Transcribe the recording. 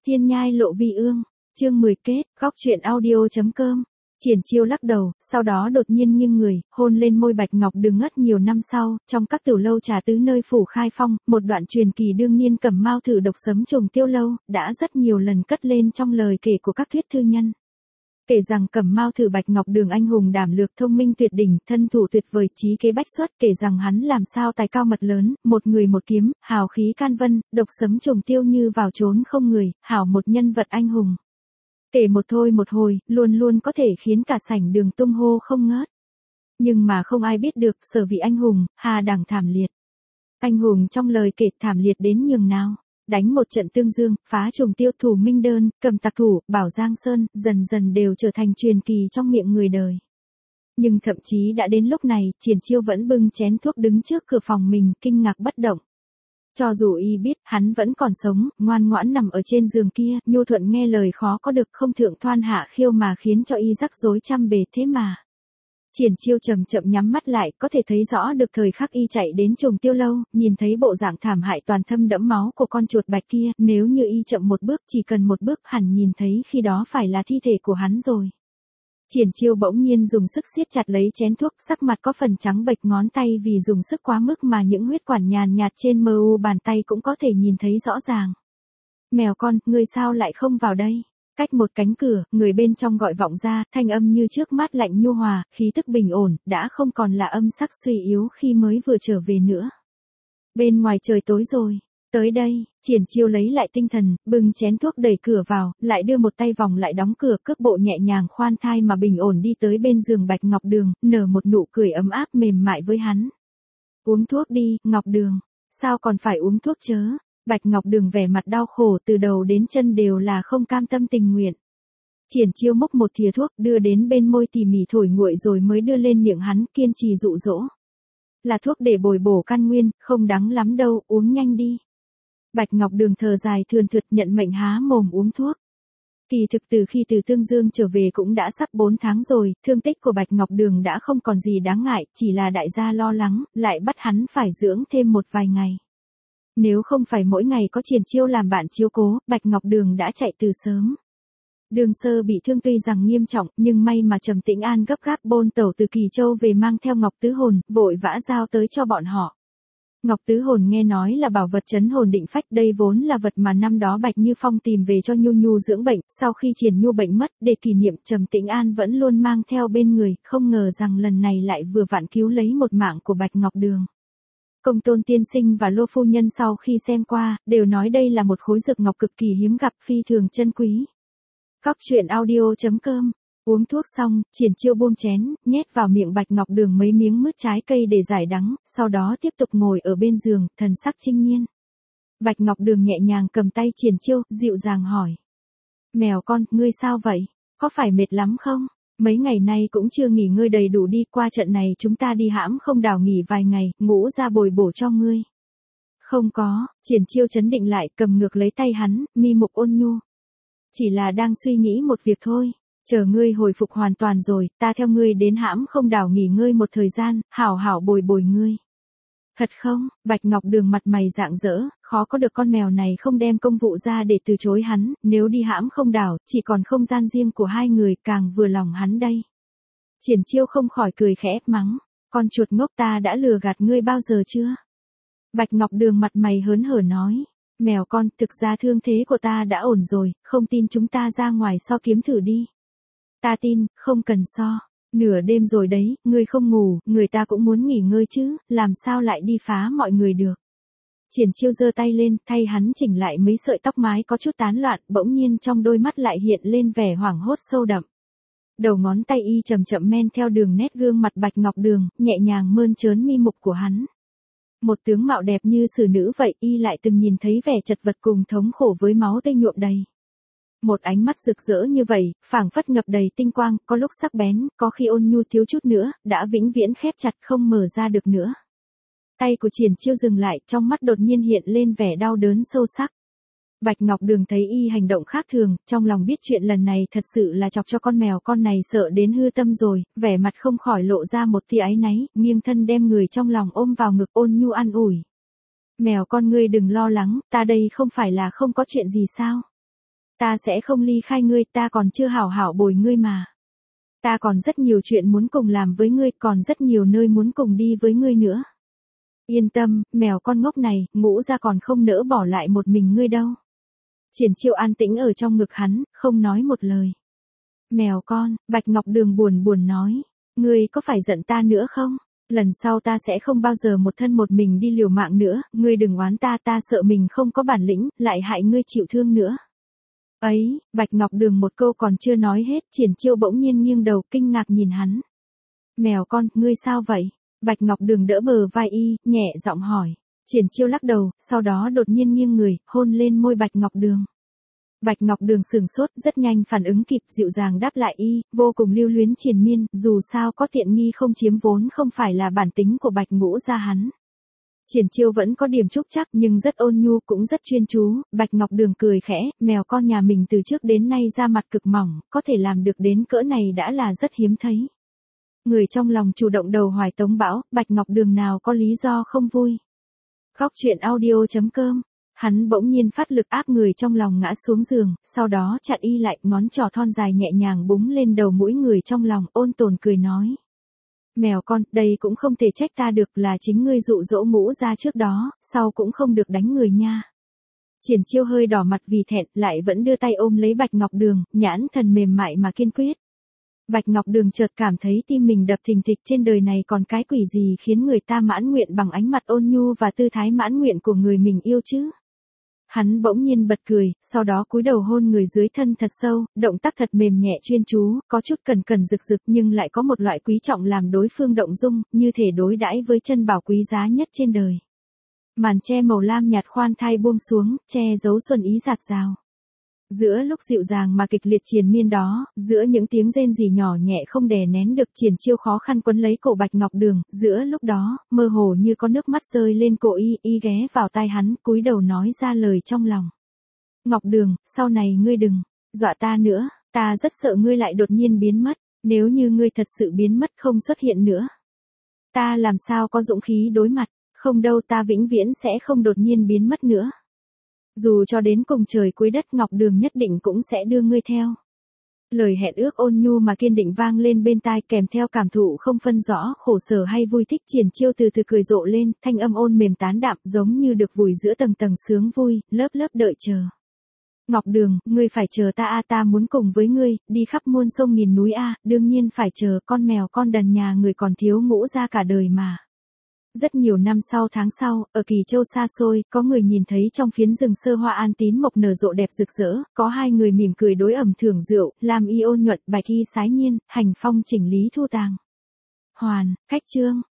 Thiên nhai lộ vi ương, chương 10 kết, góc truyện audio.com. Triển Chiêu lắc đầu, sau đó đột nhiên nghiêng người, hôn lên môi Bạch Ngọc Đường ngất nhiều năm sau, trong các tiểu lâu trà tứ nơi phủ Khai Phong, một đoạn truyền kỳ đương niên Cẩm Mao thử độc sấm trùng tiêu lâu, đã rất nhiều lần cất lên trong lời kể của các thuyết thư nhân. Kể rằng Cẩm Mao thử Bạch Ngọc Đường anh hùng đảm lược thông minh tuyệt đỉnh, thân thủ tuyệt vời, trí kế bách xuất, kể rằng hắn làm sao tài cao mật lớn, một người một kiếm, hào khí can vân, độc sấm trùng tiêu như vào trốn không người, hảo một nhân vật anh hùng. Kể một thôi một hồi, luôn luôn có thể khiến cả sảnh đường tung hô không ngớt. Nhưng mà không ai biết được sở vị anh hùng, hà đẳng thảm liệt. Anh hùng trong lời kể thảm liệt đến nhường nào. Đánh một trận tương dương, phá trùng tiêu, thủ Minh Đơn, cầm tặc thủ, bảo Giang Sơn, dần dần đều trở thành truyền kỳ trong miệng người đời. Nhưng thậm chí đã đến lúc này, Triển Chiêu vẫn bưng chén thuốc đứng trước cửa phòng mình, kinh ngạc bất động. Cho dù y biết, hắn vẫn còn sống, ngoan ngoãn nằm ở trên giường kia, nhu thuận nghe lời khó có được, không thượng thoan hạ khiêu mà khiến cho y rắc rối trăm bề thế mà. Triển Chiêu chậm chậm nhắm mắt lại, có thể thấy rõ được thời khắc y chạy đến trùng tiêu lâu, nhìn thấy bộ dạng thảm hại toàn thâm đẫm máu của con chuột bạch kia, nếu như y chậm một bước, chỉ cần một bước hẳn nhìn thấy khi đó phải là thi thể của hắn rồi. Triển Chiêu bỗng nhiên dùng sức siết chặt lấy chén thuốc, sắc mặt có phần trắng bệch, ngón tay vì dùng sức quá mức mà những huyết quản nhàn nhạt trên mờ u bàn tay cũng có thể nhìn thấy rõ ràng. Mèo con, ngươi sao lại không vào đây? Cách một cánh cửa, người bên trong gọi vọng ra, thanh âm như trước mát lạnh nhu hòa, khí tức bình ổn, đã không còn là âm sắc suy yếu khi mới vừa trở về nữa. Bên ngoài trời tối rồi. Tới đây, Triển Chiêu lấy lại tinh thần, bưng chén thuốc đẩy cửa vào, lại đưa một tay vòng lại đóng cửa, cước bộ nhẹ nhàng khoan thai mà bình ổn đi tới bên giường Bạch Ngọc Đường, nở một nụ cười ấm áp mềm mại với hắn. Uống thuốc đi, Ngọc Đường. Sao còn phải uống thuốc chớ? Bạch Ngọc Đường vẻ mặt đau khổ, từ đầu đến chân đều là không cam tâm tình nguyện. Triển Chiêu múc một thìa thuốc, đưa đến bên môi tỉ mỉ thổi nguội rồi mới đưa lên miệng hắn, kiên trì dụ dỗ. Là thuốc để bồi bổ căn nguyên, không đắng lắm đâu, uống nhanh đi. Bạch Ngọc Đường thở dài thườn thượt nhận mệnh há mồm uống thuốc. Kỳ thực từ khi từ Tương Dương trở về cũng đã sắp 4 tháng rồi, thương tích của Bạch Ngọc Đường đã không còn gì đáng ngại, chỉ là đại gia lo lắng, lại bắt hắn phải dưỡng thêm một vài ngày. Nếu không phải mỗi ngày có Triển Chiêu làm bạn chiếu cố, Bạch Ngọc Đường đã chạy từ sớm. Đường Sơ bị thương tuy rằng nghiêm trọng, nhưng may mà Trầm Tĩnh An gấp gáp bôn tẩu từ Kỳ Châu về mang theo Ngọc Tứ Hồn, vội vã giao tới cho bọn họ. Ngọc Tứ Hồn nghe nói là bảo vật trấn hồn định phách, đây vốn là vật mà năm đó Bạch Như Phong tìm về cho Nhu Nhu dưỡng bệnh, sau khi Triển Nhu bệnh mất, để kỷ niệm, Trầm Tĩnh An vẫn luôn mang theo bên người, không ngờ rằng lần này lại vừa vặn cứu lấy một mạng của Bạch Ngọc Đường. Công Tôn tiên sinh và Lô phu nhân sau khi xem qua, đều nói đây là một khối dược ngọc cực kỳ hiếm gặp, phi thường chân quý. Góc truyện audio.com. Uống thuốc xong, Triển Chiêu buông chén, nhét vào miệng Bạch Ngọc Đường mấy miếng mứt trái cây để giải đắng, sau đó tiếp tục ngồi ở bên giường, thần sắc trinh nhiên. Bạch Ngọc Đường nhẹ nhàng cầm tay Triển Chiêu, dịu dàng hỏi. Mèo con, ngươi sao vậy? Có phải mệt lắm không? Mấy ngày nay cũng chưa nghỉ ngơi đầy đủ đi, qua trận này chúng ta đi hãm không đảo nghỉ vài ngày, ngủ ra bồi bổ cho ngươi. Không có, Triển Chiêu trấn định lại, cầm ngược lấy tay hắn, mi mục ôn nhu. Chỉ là đang suy nghĩ một việc thôi. Chờ ngươi hồi phục hoàn toàn rồi, ta theo ngươi đến hãm không đảo nghỉ ngơi một thời gian, hảo hảo bồi bồi ngươi. Thật không? Bạch Ngọc Đường mặt mày rạng rỡ, khó có được con mèo này không đem công vụ ra để từ chối hắn, nếu đi hãm không đảo, chỉ còn không gian riêng của hai người, càng vừa lòng hắn đây. Triển Chiêu không khỏi cười khẽ mắng, con chuột ngốc, ta đã lừa gạt ngươi bao giờ chưa? Bạch Ngọc Đường mặt mày hớn hở nói, mèo con, thực ra thương thế của ta đã ổn rồi, không tin chúng ta ra ngoài so kiếm thử đi. Ta tin, không cần so. Nửa đêm rồi đấy, ngươi không ngủ, người ta cũng muốn nghỉ ngơi chứ, làm sao lại đi phá mọi người được. Triển Chiêu giơ tay lên, thay hắn chỉnh lại mấy sợi tóc mái có chút tán loạn, bỗng nhiên trong đôi mắt lại hiện lên vẻ hoảng hốt sâu đậm. Đầu ngón tay y chậm chậm men theo đường nét gương mặt Bạch Ngọc Đường, nhẹ nhàng mơn trớn mi mục của hắn. Một tướng mạo đẹp như xử nữ vậy, y lại từng nhìn thấy vẻ chật vật cùng thống khổ với máu tươi nhuộm đầy. Một ánh mắt rực rỡ như vậy, phảng phất ngập đầy tinh quang, có lúc sắc bén, có khi ôn nhu thiếu chút nữa, đã vĩnh viễn khép chặt không mở ra được nữa. Tay của Triển Chiêu dừng lại, trong mắt đột nhiên hiện lên vẻ đau đớn sâu sắc. Bạch Ngọc Đường thấy y hành động khác thường, trong lòng biết chuyện lần này thật sự là chọc cho con mèo con này sợ đến hư tâm rồi, vẻ mặt không khỏi lộ ra một tia áy náy, nghiêng thân đem người trong lòng ôm vào ngực ôn nhu an ủi. Mèo con, ngươi đừng lo lắng, ta đây không phải là không có chuyện gì sao? Ta sẽ không ly khai ngươi, ta còn chưa hảo hảo bồi ngươi mà. Ta còn rất nhiều chuyện muốn cùng làm với ngươi, còn rất nhiều nơi muốn cùng đi với ngươi nữa. Yên tâm, mèo con ngốc này, Ngũ Gia còn không nỡ bỏ lại một mình ngươi đâu. Triển Chiêu an tĩnh ở trong ngực hắn, không nói một lời. Mèo con, Bạch Ngọc Đường buồn buồn nói. Ngươi có phải giận ta nữa không? Lần sau ta sẽ không bao giờ một thân một mình đi liều mạng nữa, ngươi đừng oán ta, ta sợ mình không có bản lĩnh, lại hại ngươi chịu thương nữa. Ấy, Bạch Ngọc Đường một câu còn chưa nói hết, Triển Chiêu bỗng nhiên nghiêng đầu kinh ngạc nhìn hắn. Mèo con, ngươi sao vậy? Bạch Ngọc Đường đỡ bờ vai y, nhẹ giọng hỏi. Triển Chiêu lắc đầu, sau đó đột nhiên nghiêng người, hôn lên môi Bạch Ngọc Đường. Bạch Ngọc Đường sửng sốt, rất nhanh phản ứng kịp, dịu dàng đáp lại y, vô cùng lưu luyến triền miên, dù sao có tiện nghi không chiếm vốn không phải là bản tính của Bạch Ngũ Gia hắn. Triển Chiêu vẫn có điểm trúc chắc nhưng rất ôn nhu cũng rất chuyên chú, Bạch Ngọc Đường cười khẽ, mèo con nhà mình từ trước đến nay da mặt cực mỏng, có thể làm được đến cỡ này đã là rất hiếm thấy. Người trong lòng chủ động đầu hoài Tống Bão, Bạch Ngọc Đường nào có lý do không vui. Khóc chuyện audio.com. Hắn bỗng nhiên phát lực áp người trong lòng ngã xuống giường, sau đó chặn y lại, ngón trỏ thon dài nhẹ nhàng búng lên đầu mũi người trong lòng, ôn tồn cười nói. Mèo con, đây cũng không thể trách ta được, là chính ngươi dụ dỗ Ngũ Gia trước đó, sau cũng không được đánh người nha. Triển Chiêu hơi đỏ mặt vì thẹn, lại vẫn đưa tay ôm lấy Bạch Ngọc Đường, nhãn thần mềm mại mà kiên quyết. Bạch Ngọc Đường chợt cảm thấy tim mình đập thình thịch, trên đời này còn cái quỷ gì khiến người ta mãn nguyện bằng ánh mặt ôn nhu và tư thái mãn nguyện của người mình yêu chứ? Hắn bỗng nhiên bật cười, sau đó cúi đầu hôn người dưới thân thật sâu, động tác thật mềm nhẹ chuyên chú, có chút cẩn cẩn rực rực nhưng lại có một loại quý trọng làm đối phương động dung, như thể đối đãi với chân bảo quý giá nhất trên đời. Màn che màu lam nhạt khoan thai buông xuống, che giấu xuân ý dạt dào. Giữa lúc dịu dàng mà kịch liệt triền miên đó, giữa những tiếng rên rỉ nhỏ nhẹ không đè nén được, Triển Chiêu khó khăn quấn lấy cổ Bạch Ngọc Đường, giữa lúc đó, mơ hồ như có nước mắt rơi lên cổ y ghé vào tai hắn, cúi đầu nói ra lời trong lòng. Ngọc Đường, sau này ngươi đừng dọa ta nữa, ta rất sợ ngươi lại đột nhiên biến mất, nếu như ngươi thật sự biến mất không xuất hiện nữa. Ta làm sao có dũng khí đối mặt, không đâu, ta vĩnh viễn sẽ không đột nhiên biến mất nữa. Dù cho đến cùng trời cuối đất, Ngọc Đường nhất định cũng sẽ đưa ngươi theo. Lời hẹn ước ôn nhu mà kiên định vang lên bên tai, kèm theo cảm thụ không phân rõ khổ sở hay vui thích. Triển Chiêu từ từ cười rộ lên, thanh âm ôn mềm tán đạm, giống như được vùi giữa tầng tầng sướng vui, lớp lớp đợi chờ. Ngọc Đường, ngươi phải chờ ta a, ta muốn cùng với ngươi đi khắp muôn sông nghìn núi a, đương nhiên phải chờ, con mèo con đần nhà người còn thiếu Ngũ Gia cả đời mà. Rất nhiều năm sau, tháng sau, ở Kỳ Châu xa xôi, có người nhìn thấy trong phiến rừng sơ hoa An Tín mộc nở rộ đẹp rực rỡ, có hai người mỉm cười đối ẩm thưởng rượu, Lam y ôn nhuận, Bạch y sái nhiên, hành phong chỉnh lý thu tàng. Hoàn, khách chương.